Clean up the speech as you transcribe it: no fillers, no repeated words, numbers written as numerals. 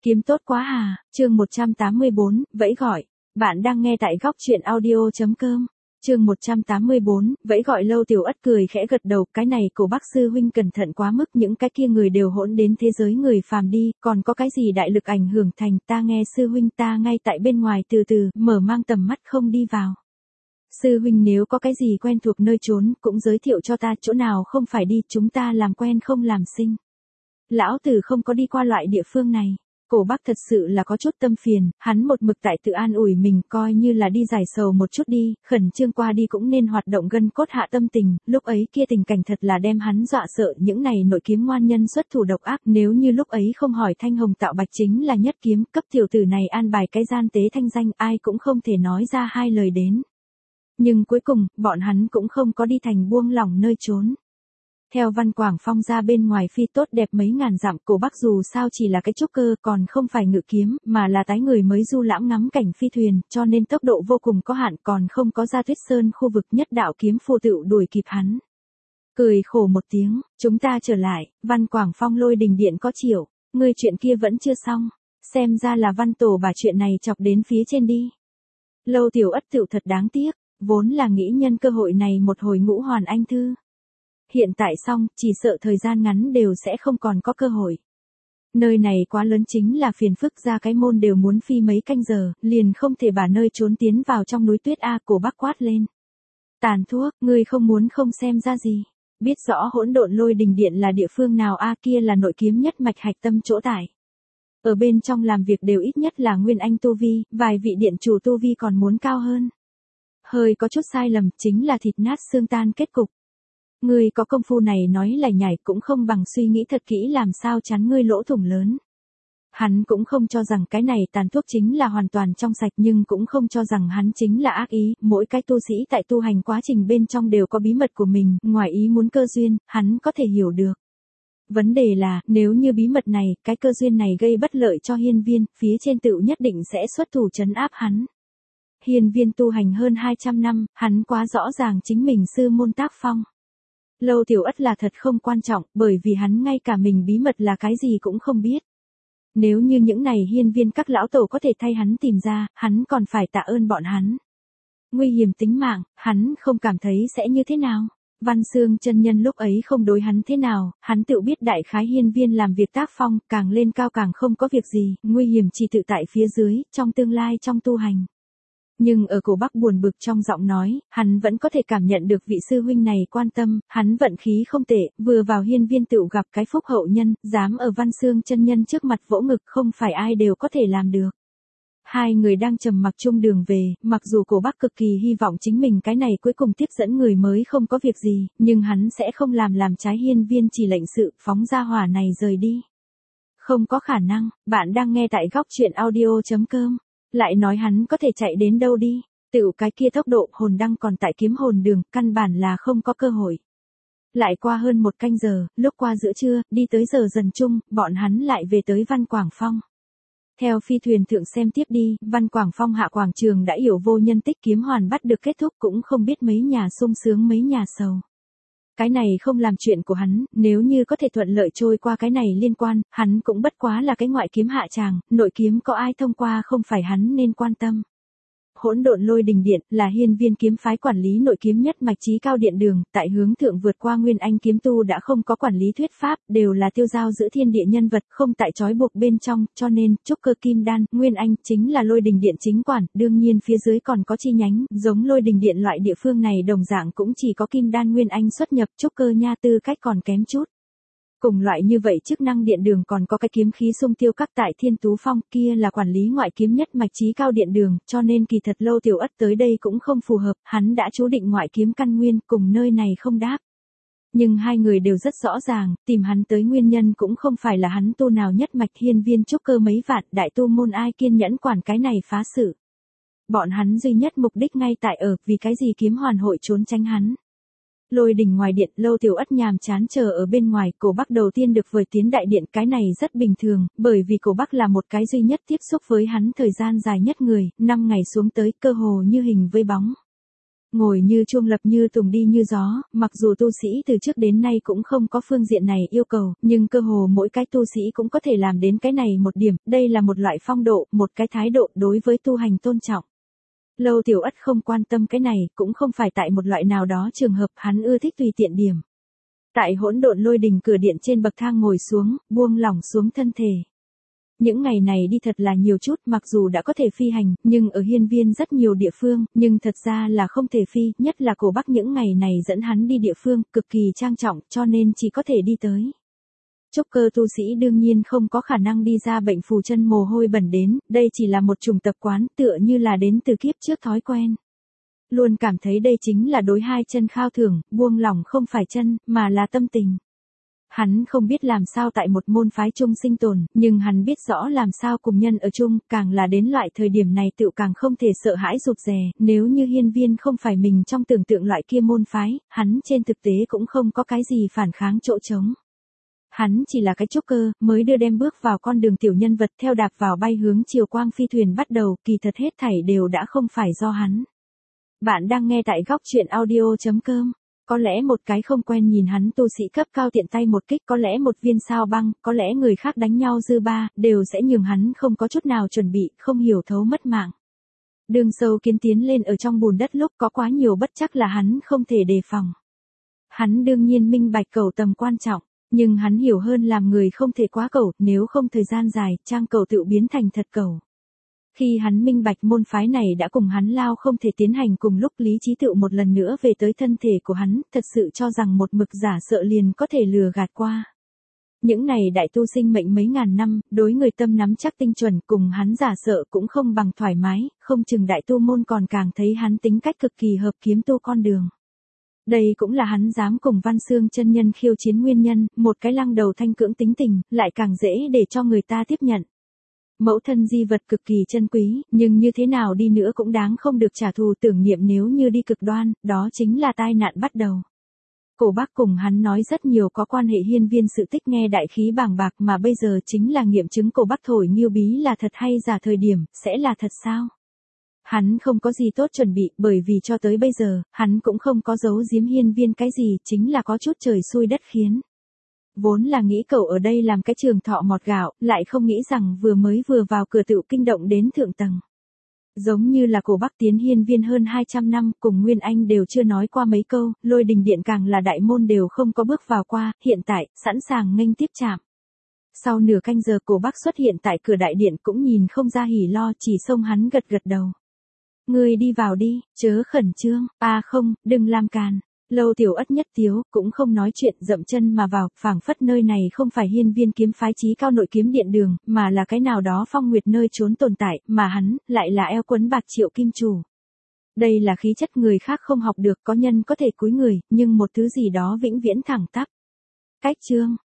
Kiếm tốt quá à, chương 184, vẫy gọi. Bạn đang nghe tại góc chuyện audio.com. Chương 184, vẫy gọi. Lâu Tiểu Ất cười khẽ gật đầu, cái này của bác sư huynh cẩn thận quá mức, những cái kia người đều hỗn đến thế giới người phàm đi, còn có cái gì đại lực ảnh hưởng thành, ta nghe sư huynh ta ngay tại bên ngoài từ từ, mở mang tầm mắt không đi vào. Sư huynh nếu có cái gì quen thuộc nơi trốn, cũng giới thiệu cho ta, chỗ nào không phải đi, chúng ta làm quen không làm sinh. Lão tử không có đi qua loại địa phương này. Cổ bác thật sự là có chút tâm phiền, hắn một mực tại tự an ủi mình, coi như là đi giải sầu một chút đi, khẩn trương qua đi cũng nên hoạt động gân cốt hạ tâm tình, lúc ấy kia tình cảnh thật là đem hắn dọa sợ, những này nội kiếm ngoan nhân xuất thủ độc ác, nếu như lúc ấy không hỏi Thanh Hồng Tạo Bạch chính là nhất kiếm, cấp tiểu tử này an bài cái gian tế thanh danh, ai cũng không thể nói ra hai lời đến. Nhưng cuối cùng, bọn hắn cũng không có đi thành buông lỏng nơi trốn. Theo Văn Quảng Phong ra bên ngoài phi tốt đẹp mấy ngàn dặm, cổ bác dù sao chỉ là cái trúc cơ, còn không phải ngự kiếm, mà là tái người mới du lãm ngắm cảnh phi thuyền, cho nên tốc độ vô cùng có hạn, còn không có ra Tuyết Sơn khu vực, nhất đạo kiếm phù tựu đuổi kịp hắn. Cười khổ một tiếng, chúng ta trở lại, Văn Quảng Phong Lôi Đình Điện có chiều, ngươi chuyện kia vẫn chưa xong, xem ra là Văn Tổ bà chuyện này chọc đến phía trên đi. Lâu Tiểu Ất tựu thật đáng tiếc, vốn là nghĩ nhân cơ hội này một hồi ngũ hoàn anh thư. Hiện tại xong, chỉ sợ thời gian ngắn đều sẽ không còn có cơ hội. Nơi này quá lớn, chính là phiền phức, ra cái môn đều muốn phi mấy canh giờ, liền không thể bà nơi trốn tiến vào trong núi tuyết a. Cổ bác quát lên. Tàn thuốc, ngươi không muốn không xem ra gì. Biết rõ Hỗn Độn Lôi Đình Điện là địa phương nào a? Kia là nội kiếm nhất mạch hạch tâm chỗ tại. Ở bên trong làm việc đều ít nhất là nguyên anh tu vi, vài vị điện chủ tu vi còn muốn cao hơn. Hơi có chút sai lầm, chính là thịt nát xương tan kết cục. Ngươi có công phu này nói lải nhải cũng không bằng suy nghĩ thật kỹ làm sao chắn ngươi lỗ thủng lớn. Hắn cũng không cho rằng cái này tàn thuốc chính là hoàn toàn trong sạch, nhưng cũng không cho rằng hắn chính là ác ý, mỗi cái tu sĩ tại tu hành quá trình bên trong đều có bí mật của mình, ngoài ý muốn cơ duyên, hắn có thể hiểu được. Vấn đề là, nếu như bí mật này, cái cơ duyên này gây bất lợi cho hiên viên, phía trên tựu nhất định sẽ xuất thủ trấn áp hắn. Hiên viên tu hành hơn 200 năm, hắn quá rõ ràng chính mình sư môn tác phong. Lâu Tiểu Ất là thật không quan trọng, bởi vì hắn ngay cả mình bí mật là cái gì cũng không biết. Nếu như những này hiên viên các lão tổ có thể thay hắn tìm ra, hắn còn phải tạ ơn bọn hắn. Nguy hiểm tính mạng, hắn không cảm thấy sẽ như thế nào. Văn Xương chân nhân lúc ấy không đối hắn thế nào, hắn tự biết đại khái hiên viên làm việc tác phong, càng lên cao càng không có việc gì, nguy hiểm chỉ tự tại phía dưới, trong tương lai trong tu hành. Nhưng ở cổ bác buồn bực trong giọng nói, hắn vẫn có thể cảm nhận được vị sư huynh này quan tâm, hắn vận khí không tệ, vừa vào hiên viên tựu gặp cái phúc hậu nhân, dám ở Văn Xương chân nhân trước mặt vỗ ngực, không phải ai đều có thể làm được. Hai người đang trầm mặc chung đường về, mặc dù cổ bác cực kỳ hy vọng chính mình cái này cuối cùng tiếp dẫn người mới không có việc gì, nhưng hắn sẽ không làm trái hiên viên chỉ lệnh sự, phóng ra hỏa này rời đi. Không có khả năng, bạn đang nghe tại góc chuyện audio.com. Lại nói hắn có thể chạy đến đâu đi, tựu cái kia tốc độ, hồn đăng còn tại kiếm hồn đường, căn bản là không có cơ hội. Lại qua hơn một canh giờ, lúc qua giữa trưa, đi tới giờ dần chung, bọn hắn lại về tới Văn Quảng Phong. Theo phi thuyền thượng xem tiếp đi, Văn Quảng Phong hạ quảng trường đã yểu vô nhân tích, kiếm hoàn bắt được kết thúc, cũng không biết mấy nhà sung sướng mấy nhà sầu. Cái này không làm chuyện của hắn, nếu như có thể thuận lợi trôi qua cái này liên quan, hắn cũng bất quá là cái ngoại kiếm hạ tràng, nội kiếm có ai thông qua không phải hắn nên quan tâm. Hỗn Độn Lôi Đình Điện là hiên viên kiếm phái quản lý nội kiếm nhất mạch chí cao điện đường, tại hướng thượng vượt qua nguyên anh kiếm tu đã không có quản lý thuyết pháp, đều là tiêu giao giữa thiên địa nhân vật, không tại trói buộc bên trong, cho nên, trúc cơ kim đan, nguyên anh, chính là Lôi Đình Điện chính quản, đương nhiên phía dưới còn có chi nhánh, giống Lôi Đình Điện loại địa phương này đồng dạng cũng chỉ có kim đan nguyên anh xuất nhập, trúc cơ nha tư cách còn kém chút. Cùng loại như vậy chức năng điện đường còn có cái kiếm khí sung tiêu các tại Thiên Tú Phong, kia là quản lý ngoại kiếm nhất mạch chí cao điện đường, cho nên kỳ thật Lâu Tiểu Ất tới đây cũng không phù hợp, hắn đã chú định ngoại kiếm căn nguyên, cùng nơi này không đáp. Nhưng hai người đều rất rõ ràng, tìm hắn tới nguyên nhân cũng không phải là hắn tu nào nhất mạch, hiên viên trúc cơ mấy vạn, đại tu môn ai kiên nhẫn quản cái này phá sự. Bọn hắn duy nhất mục đích ngay tại ở, vì cái gì kiếm hoàn hội trốn tránh hắn. Lôi đình ngoài điện, Lâu Tiểu Ất nhàm chán chờ ở bên ngoài, cổ bác đầu tiên được vời tiến đại điện, cái này rất bình thường, bởi vì cổ bác là một cái duy nhất tiếp xúc với hắn thời gian dài nhất người, 5 ngày xuống tới, cơ hồ như hình với bóng. Ngồi như chuông lập như tùng đi như gió, mặc dù tu sĩ từ trước đến nay cũng không có phương diện này yêu cầu, nhưng cơ hồ mỗi cái tu sĩ cũng có thể làm đến cái này một điểm, đây là một loại phong độ, một cái thái độ đối với tu hành tôn trọng. Lâu Tiểu Ất không quan tâm cái này, cũng không phải tại một loại nào đó trường hợp hắn ưa thích tùy tiện điểm. Tại hỗn độn lôi đình cửa điện trên bậc thang ngồi xuống, buông lỏng xuống thân thể. Những ngày này đi thật là nhiều chút, mặc dù đã có thể phi hành, nhưng ở hiên viên rất nhiều địa phương, nhưng thật ra là không thể phi, nhất là cổ Bắc những ngày này dẫn hắn đi địa phương, cực kỳ trang trọng, cho nên chỉ có thể đi tới. Trúc cơ tu sĩ đương nhiên không có khả năng đi ra bệnh phù chân mồ hôi bẩn đến, đây chỉ là một chủng tập quán, tựa như là đến từ kiếp trước thói quen. Luôn cảm thấy đây chính là đối hai chân khao thưởng, buông lỏng không phải chân, mà là tâm tình. Hắn không biết làm sao tại một môn phái chung sinh tồn, nhưng hắn biết rõ làm sao cùng nhân ở chung, càng là đến loại thời điểm này tự càng không thể sợ hãi rụt rè, nếu như hiên viên không phải mình trong tưởng tượng loại kia môn phái, hắn trên thực tế cũng không có cái gì phản kháng chỗ trống. Hắn chỉ là cái trúc cơ, mới đưa đem bước vào con đường tiểu nhân vật theo đạp vào bay hướng chiều quang phi thuyền bắt đầu, kỳ thật hết thảy đều đã không phải do hắn. Bạn đang nghe tại góc truyện audio.com. Có lẽ một cái không quen nhìn hắn tu sĩ cấp cao tiện tay một kích, có lẽ một viên sao băng, có lẽ người khác đánh nhau dư ba, đều sẽ nhường hắn không có chút nào chuẩn bị, không hiểu thấu mất mạng. Đường sâu kiến tiến lên ở trong bùn đất lúc có quá nhiều bất chắc là hắn không thể đề phòng. Hắn đương nhiên minh bạch cầu tầm quan trọng, nhưng hắn hiểu hơn làm người không thể quá cầu, nếu không thời gian dài, trang cầu tự biến thành thật cầu. Khi hắn minh bạch môn phái này đã cùng hắn lao không thể tiến hành cùng lúc, lý trí tự một lần nữa về tới thân thể của hắn, thật sự cho rằng một mực giả sợ liền có thể lừa gạt qua. Những này đại tu sinh mệnh mấy ngàn năm, đối người tâm nắm chắc tinh chuẩn, cùng hắn giả sợ cũng không bằng thoải mái, không chừng đại tu môn còn càng thấy hắn tính cách cực kỳ hợp kiếm tu con đường. Đây cũng là hắn dám cùng Văn Xương chân nhân khiêu chiến nguyên nhân, một cái lăng đầu thanh cưỡng tính tình, lại càng dễ để cho người ta tiếp nhận. Mẫu thân di vật cực kỳ chân quý, nhưng như thế nào đi nữa cũng đáng không được trả thù tưởng niệm, nếu như đi cực đoan, đó chính là tai nạn bắt đầu. Cổ Bắc cùng hắn nói rất nhiều có quan hệ hiên viên sự tích, nghe đại khí bàng bạc, mà bây giờ chính là nghiệm chứng cổ Bắc thổi nghiêu bí là thật hay giả thời điểm, sẽ là thật sao? Hắn không có gì tốt chuẩn bị, bởi vì cho tới bây giờ, hắn cũng không có giấu giếm hiên viên cái gì, chính là có chút trời xui đất khiến. Vốn là nghĩ cậu ở đây làm cái trường thọ mọt gạo, lại không nghĩ rằng vừa vào cửa tựu kinh động đến thượng tầng. Giống như là cổ Bắc tiến hiên viên hơn 200 năm, cùng Nguyên Anh đều chưa nói qua mấy câu, lôi đình điện càng là đại môn đều không có bước vào qua, hiện tại, sẵn sàng nghênh tiếp chạm. Sau nửa canh giờ cổ Bắc xuất hiện tại cửa đại điện cũng nhìn không ra hỉ lo, chỉ xông hắn gật gật đầu. Ngươi đi vào đi, chớ khẩn trương, không, đừng làm càn. Lâu Tiểu Ất nhất tiếu, cũng không nói chuyện, dậm chân mà vào, phảng phất nơi này không phải hiên viên kiếm phái chí cao nội kiếm điện đường, mà là cái nào đó phong nguyệt nơi trốn tồn tại, mà hắn, lại là eo quấn bạc triệu kim chủ. Đây là khí chất người khác không học được, có nhân có thể cúi người, nhưng một thứ gì đó vĩnh viễn thẳng tắp. Cách chương,